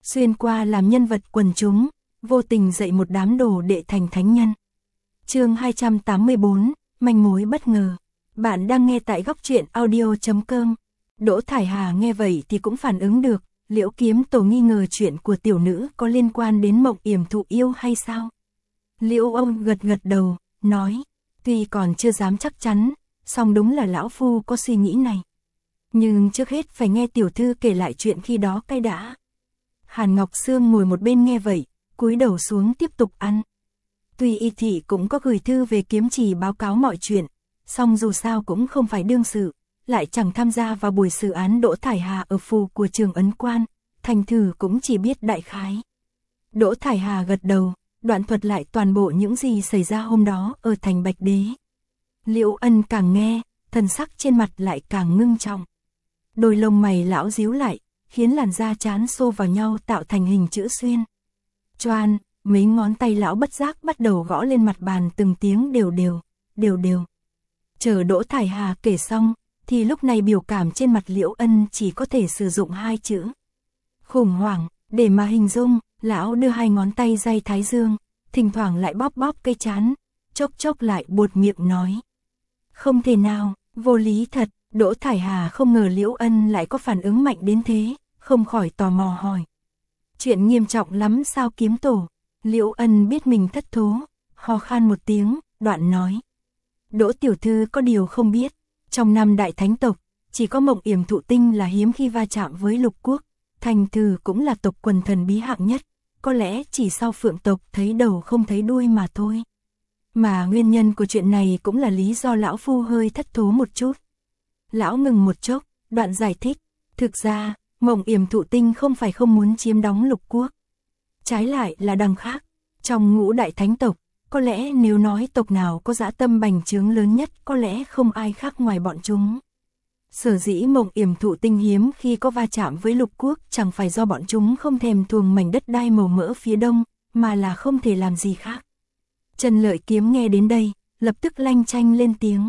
xuyên qua làm nhân vật quần chúng, vô tình dạy một đám đồ đệ thành thánh nhân. Chương 284, manh mối bất ngờ. Bạn đang nghe tại góc truyện audio.com. Đỗ Thải Hà nghe vậy thì cũng phản ứng được, Liễu Kiếm Tổ nghi ngờ chuyện của tiểu nữ có liên quan đến Mộng Yểm Thụ Yêu hay sao? Liễu ông gật gật đầu, nói, tuy còn chưa dám chắc chắn, song đúng là lão phu có suy nghĩ này. Nhưng trước hết phải nghe tiểu thư kể lại chuyện khi đó cái đã. Hàn Ngọc Sương ngồi một bên nghe vậy, cúi đầu xuống tiếp tục ăn. Tuy y thị cũng có gửi thư về Kiếm Trì báo cáo mọi chuyện, song dù sao cũng không phải đương sự, lại chẳng tham gia vào buổi xử án Đỗ Thải Hà ở phủ của Trường Ấn Quan, thành thử cũng chỉ biết đại khái. Đỗ Thải Hà gật đầu, đoạn thuật lại toàn bộ những gì xảy ra hôm đó ở thành Bạch Đế. Liễu Ân càng nghe, thần sắc trên mặt lại càng ngưng trọng. Đôi lông mày lão díu lại, khiến làn da trán xô vào nhau tạo thành hình chữ xuyên. Choan, mấy ngón tay lão bất giác bắt đầu gõ lên mặt bàn từng tiếng đều đều. Chờ Đỗ Thải Hà kể xong, thì lúc này biểu cảm trên mặt Liễu Ân chỉ có thể sử dụng hai chữ. Khủng hoảng, để mà hình dung, lão đưa hai ngón tay day thái dương, thỉnh thoảng lại bóp bóp cây trán, chốc chốc lại buột miệng nói. Không thể nào, vô lý thật. Đỗ Thải Hà không ngờ Liễu Ân lại có phản ứng mạnh đến thế, không khỏi tò mò hỏi. Chuyện nghiêm trọng lắm sao Kiếm Tổ? Liễu Ân biết mình thất thố, ho khan một tiếng, đoạn nói. Đỗ tiểu thư có điều không biết, trong năm đại thánh tộc, chỉ có Mộng Yểm Thụ Tinh là hiếm khi va chạm với Lục Quốc, thành thử cũng là tộc quần thần bí hạng nhất, có lẽ chỉ sau Phượng tộc thấy đầu không thấy đuôi mà thôi. Mà nguyên nhân của chuyện này cũng là lý do lão phu hơi thất thố một chút. Lão ngừng một chốc, đoạn giải thích, thực ra, Mộng Yểm Thụ Tinh không phải không muốn chiếm đóng Lục Quốc. Trái lại là đằng khác, trong ngũ đại thánh tộc, có lẽ nếu nói tộc nào có dã tâm bành trướng lớn nhất có lẽ không ai khác ngoài bọn chúng. Sở dĩ Mộng Yểm Thụ Tinh hiếm khi có va chạm với Lục Quốc chẳng phải do bọn chúng không thèm thuồng mảnh đất đai màu mỡ phía đông, mà là không thể làm gì khác. Trần Lợi Kiếm nghe đến đây, lập tức lanh chanh lên tiếng.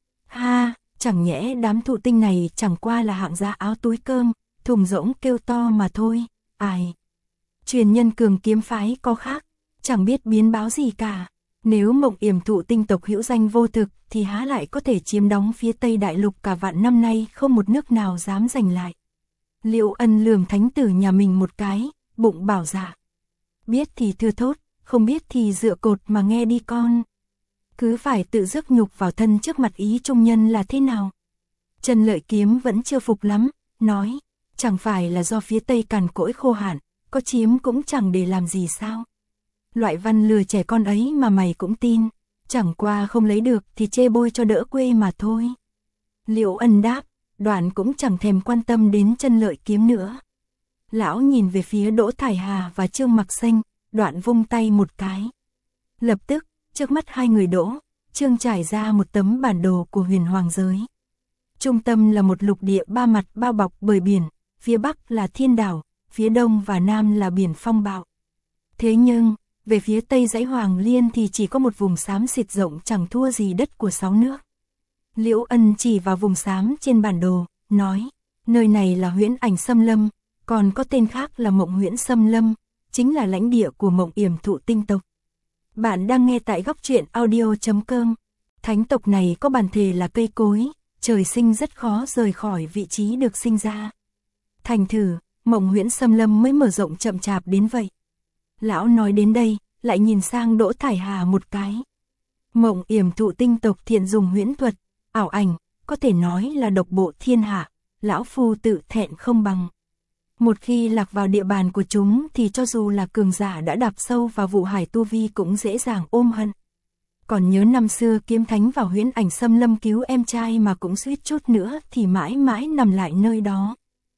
Ha! Chẳng nhẽ đám thụ tinh này chẳng qua là hạng giá áo túi cơm, thùng rỗng kêu to mà thôi, ai. Truyền nhân Cường Kiếm phái có khác, chẳng biết biến báo gì cả. Nếu Mộng Yểm Thụ Tinh tộc hữu danh vô thực thì há lại có thể chiếm đóng phía Tây Đại Lục cả vạn năm nay không một nước nào dám giành lại. Liễu Ân lườm thánh tử nhà mình một cái, bụng bảo dạ. Biết thì thưa thốt, không biết thì dựa cột mà nghe đi con. Cứ phải tự rước nhục vào thân trước mặt ý trung nhân là thế nào? Trần Lợi Kiếm vẫn chưa phục lắm, nói, chẳng phải là do phía Tây cằn cỗi khô hạn, có chiếm cũng chẳng để làm gì sao? Loại văn lừa trẻ con ấy mà mày cũng tin, chẳng qua không lấy được thì chê bôi cho đỡ quê mà thôi. Liễu Ân đáp, đoạn cũng chẳng thèm quan tâm đến Trần Lợi Kiếm nữa. Lão nhìn về phía Đỗ Thải Hà và Trương Mặc Xanh, đoạn vung tay một cái. Lập tức, trước mắt hai người Đỗ, Trương trải ra một tấm bản đồ của huyền hoàng giới. Trung tâm là một lục địa ba mặt bao bọc bởi biển, phía bắc là thiên đảo, phía đông và nam là biển phong bạo. Thế nhưng, về phía tây dãy Hoàng Liên thì chỉ có một vùng xám xịt rộng chẳng thua gì đất của 6 nước. Liễu Ân chỉ vào vùng xám trên bản đồ, nói, nơi này là Huyễn Ảnh Xâm Lâm, còn có tên khác là Mộng Huyễn Xâm Lâm, chính là lãnh địa của Mộng Yểm Thụ Tinh tộc. Bạn đang nghe tại góc truyện audio.com. Thánh tộc này có bản thể là cây cối, trời sinh rất khó rời khỏi vị trí được sinh ra. Thành thử, Mộng Huyễn Xâm Lâm mới mở rộng chậm chạp đến vậy. Lão nói đến đây, lại nhìn sang Đỗ Thải Hà một cái. Mộng Yểm Thụ Tinh tộc thiện dùng huyễn thuật, ảo ảnh, có thể nói là độc bộ thiên hạ, lão phu tự thẹn không bằng. Một khi lạc vào địa bàn của chúng thì cho dù là cường giả đã đạp sâu vào vụ hải tu vi cũng dễ dàng ôm hận. Còn nhớ năm xưa Kiếm Thánh vào Huyễn Ảnh Xâm Lâm cứu em trai mà cũng suýt chút nữa thì mãi mãi nằm lại nơi đó.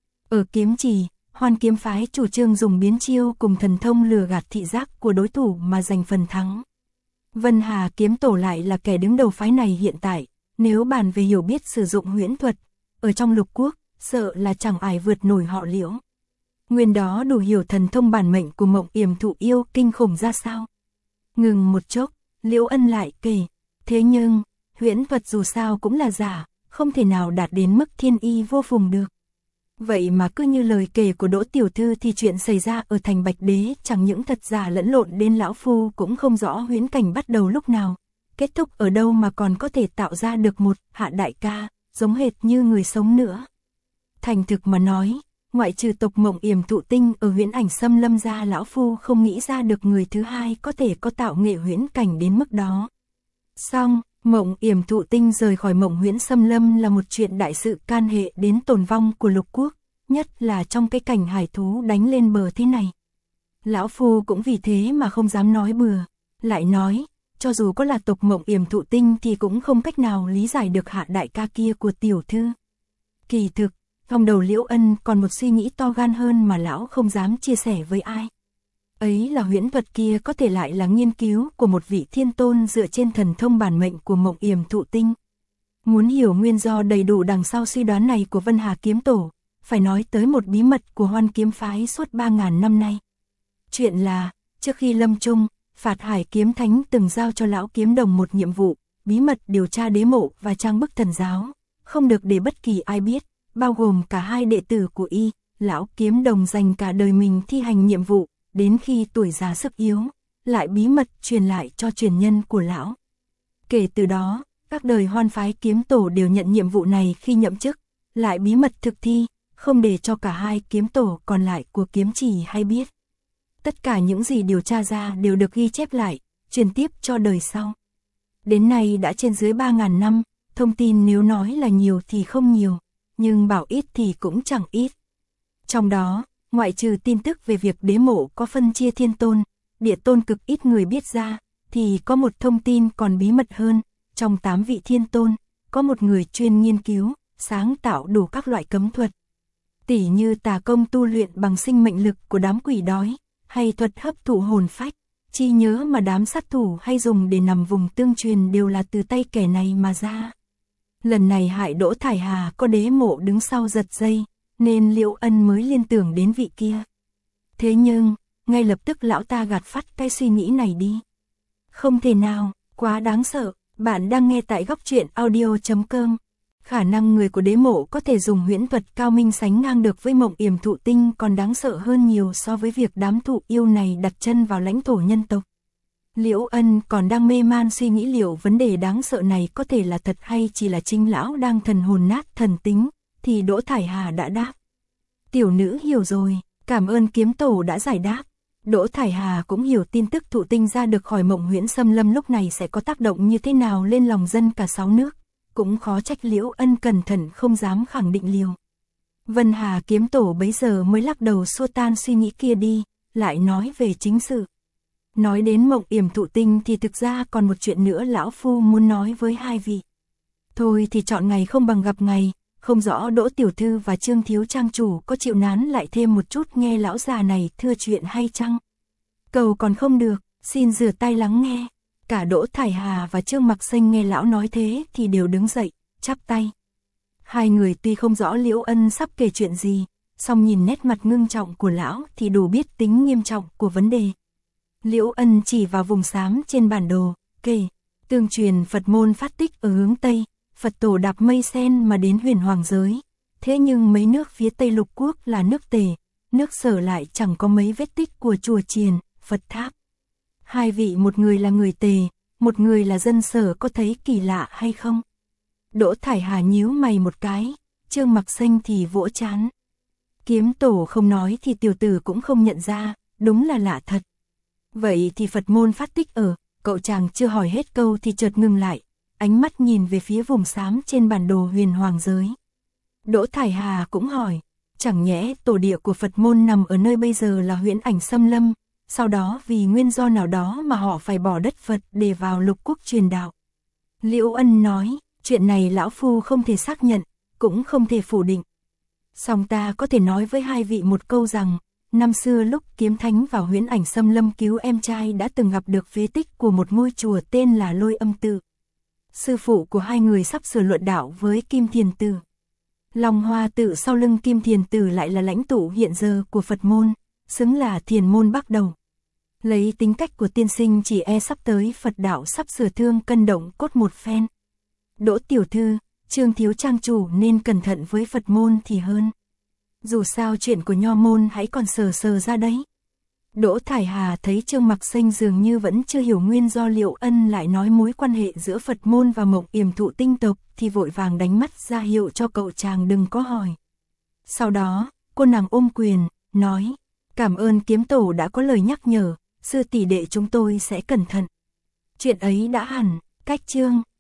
Ở Kiếm Trì, Hoan Kiếm phái chủ trương dùng biến chiêu cùng thần thông lừa gạt thị giác của đối thủ mà giành phần thắng. Vân Hà Kiếm Tổ lại là kẻ đứng đầu phái này hiện tại, nếu bàn về hiểu biết sử dụng huyễn thuật, ở trong Lục Quốc, sợ là chẳng ai vượt nổi họ Liễu. Nguyên đó đủ hiểu thần thông bản mệnh của Mộng Yểm Thụ Yêu kinh khủng ra sao. Ngừng một chốc, Liễu Ân lại kể, thế nhưng, huyễn thuật dù sao cũng là giả, không thể nào đạt đến mức thiên y vô phùng được. Vậy mà cứ như lời kể của Đỗ tiểu thư thì chuyện xảy ra ở thành Bạch Đế chẳng những thật giả lẫn lộn đến lão phu cũng không rõ huyễn cảnh bắt đầu lúc nào, kết thúc ở đâu mà còn có thể tạo ra được một Hạ đại ca, giống hệt như người sống nữa. Thành thực mà nói, ngoại trừ tộc Mộng Yểm Thụ Tinh ở huyễn ảnh xâm lâm ra, lão phu không nghĩ ra được người thứ hai có thể có tạo nghệ huyễn cảnh đến mức đó. Song, Mộng Yểm Thụ Tinh rời khỏi Mộng Huyễn xâm lâm là một chuyện đại sự can hệ đến tồn vong của lục quốc, nhất là trong cái cảnh hải thú đánh lên bờ thế này. Lão phu cũng vì thế mà không dám nói bừa, lại nói, cho dù có là tộc Mộng Yểm Thụ Tinh thì cũng không cách nào lý giải được Hạ đại ca kia của tiểu thư. Kỳ thực, trong đầu Liễu Ân còn một suy nghĩ to gan hơn mà lão không dám chia sẻ với ai. Ấy là huyễn thuật kia có thể lại là nghiên cứu của một vị thiên tôn dựa trên thần thông bản mệnh của Mộng Yểm Thụ Tinh. Muốn hiểu nguyên do đầy đủ đằng sau suy đoán này của Vân Hà Kiếm Tổ, phải nói tới một bí mật của Hoan Kiếm Phái suốt 3.000 năm nay. Chuyện là, trước khi lâm chung, Phạt Hải Kiếm Thánh từng giao cho lão kiếm đồng một nhiệm vụ, bí mật điều tra đế mộ và trang bức thần giáo, không được để bất kỳ ai biết, bao gồm cả hai đệ tử của y. Lão kiếm đồng dành cả đời mình thi hành nhiệm vụ, đến khi tuổi già sức yếu, lại bí mật truyền lại cho truyền nhân của lão. Kể từ đó, các đời Hoan Phái Kiếm Tổ đều nhận nhiệm vụ này khi nhậm chức, lại bí mật thực thi, không để cho cả hai kiếm tổ còn lại của kiếm chỉ hay biết. Tất cả những gì điều tra ra đều được ghi chép lại, truyền tiếp cho đời sau. Đến nay đã trên dưới 3.000 năm, thông tin nếu nói là nhiều thì không nhiều, nhưng bảo ít thì cũng chẳng ít. Trong đó, ngoại trừ tin tức về việc đế mộ có phân chia thiên tôn, địa tôn cực ít người biết ra, thì có một thông tin còn bí mật hơn, trong 8 vị thiên tôn, có một người chuyên nghiên cứu, sáng tạo đủ các loại cấm thuật. Tỉ như tà công tu luyện bằng sinh mệnh lực của đám quỷ đói, hay thuật hấp thụ hồn phách, chi nhớ mà đám sát thủ hay dùng để nằm vùng tương truyền đều là từ tay kẻ này mà ra. Lần này hại Đỗ Thải Hà có đế mộ đứng sau giật dây, nên Liễu Ân mới liên tưởng đến vị kia. Thế nhưng, ngay lập tức lão ta gạt phắt cái suy nghĩ này đi. Không thể nào, quá đáng sợ. Bạn đang nghe tại Góc Truyện Audio.com. Khả năng người của đế mộ có thể dùng huyễn thuật cao minh sánh ngang được với Mộng Yểm Thụ Tinh còn đáng sợ hơn nhiều so với việc đám thụ yêu này đặt chân vào lãnh thổ nhân tộc. Liễu Ân còn đang mê man suy nghĩ liệu vấn đề đáng sợ này có thể là thật hay chỉ là chính lão đang thần hồn nát thần tính, thì Đỗ Thải Hà đã đáp. Tiểu nữ hiểu rồi, cảm ơn kiếm tổ đã giải đáp. Đỗ Thải Hà cũng hiểu tin tức Thụ Tinh ra được khỏi Mộng Huyễn xâm lâm lúc này sẽ có tác động như thế nào lên lòng dân cả 6 nước, cũng khó trách Liễu Ân cẩn thận không dám khẳng định liều. Vân Hà kiếm tổ bấy giờ mới lắc đầu xua tan suy nghĩ kia đi, lại nói về chính sự. Nói đến Mộng Yểm Thụ Tinh thì thực ra còn một chuyện nữa lão phu muốn nói với hai vị. Thôi thì chọn ngày không bằng gặp ngày, không rõ Đỗ tiểu thư và Trương thiếu trang chủ có chịu nán lại thêm một chút nghe lão già này thưa chuyện hay chăng? Cầu còn không được, xin rửa tay lắng nghe. Cả Đỗ Thải Hà và Trương Mặc Xanh nghe lão nói thế thì đều đứng dậy, chắp tay. Hai người tuy không rõ Liễu Ân sắp kể chuyện gì, song nhìn nét mặt ngưng trọng của lão thì đủ biết tính nghiêm trọng của vấn đề. Liễu Ân chỉ vào vùng xám trên bản đồ, kể, tương truyền Phật môn phát tích ở hướng Tây, Phật tổ đạp mây sen mà đến huyền hoàng giới. Thế nhưng mấy nước phía Tây lục quốc là nước Tề, nước Sở lại chẳng có mấy vết tích của chùa chiền, Phật tháp. Hai vị, một người là người Tề, một người là dân Sở, có thấy kỳ lạ hay không? Đỗ Thải Hà nhíu mày một cái, Trương Mặc Xanh thì vỗ trán. Kiếm tổ không nói thì tiểu tử cũng không nhận ra, đúng là lạ thật. Vậy thì Phật môn phát tích ở, cậu chàng chưa hỏi hết câu thì chợt ngừng lại, ánh mắt nhìn về phía vùng xám trên bản đồ huyền hoàng giới. Đỗ Thải Hà cũng hỏi, chẳng nhẽ tổ địa của Phật môn nằm ở nơi bây giờ là huyễn ảnh xâm lâm, sau đó vì nguyên do nào đó mà họ phải bỏ đất Phật để vào lục quốc truyền đạo. Liễu Ân nói, chuyện này lão phu không thể xác nhận, cũng không thể phủ định. Song ta có thể nói với hai vị một câu rằng, năm xưa lúc Kiếm Thánh vào huyễn ảnh xâm lâm cứu em trai đã từng gặp được phế tích của một ngôi chùa tên là Lôi Âm Tự. Sư phụ của hai người sắp sửa luận đạo với Kim Thiền Tử. Long Hoa Tự sau lưng Kim Thiền Tử lại là lãnh tụ hiện giờ của Phật môn, xứng là thiền môn bắt đầu. Lấy tính cách của tiên sinh chỉ e sắp tới Phật đạo sắp sửa thương cân động cốt một phen. Đỗ tiểu thư, Trương thiếu trang chủ nên cẩn thận với Phật môn thì hơn. Dù sao chuyện của nho môn hãy còn sờ sờ ra đấy. Đỗ Thải Hà thấy Trương Mặc Xanh dường như vẫn chưa hiểu nguyên do Liệu Ân lại nói mối quan hệ giữa Phật môn và Mộng Yểm Thụ tinh tộc, thì vội vàng đánh mắt ra hiệu cho cậu chàng đừng có hỏi. Sau đó, cô nàng ôm quyền, nói, cảm ơn kiếm tổ đã có lời nhắc nhở, sư tỷ đệ chúng tôi sẽ cẩn thận. Chuyện ấy đã hẳn, cách chương